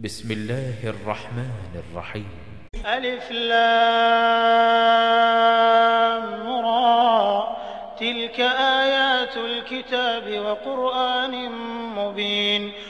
بسم الله الرحمن الرحيم. ألف لام را، تلك آيات الكتاب وقرآن مبين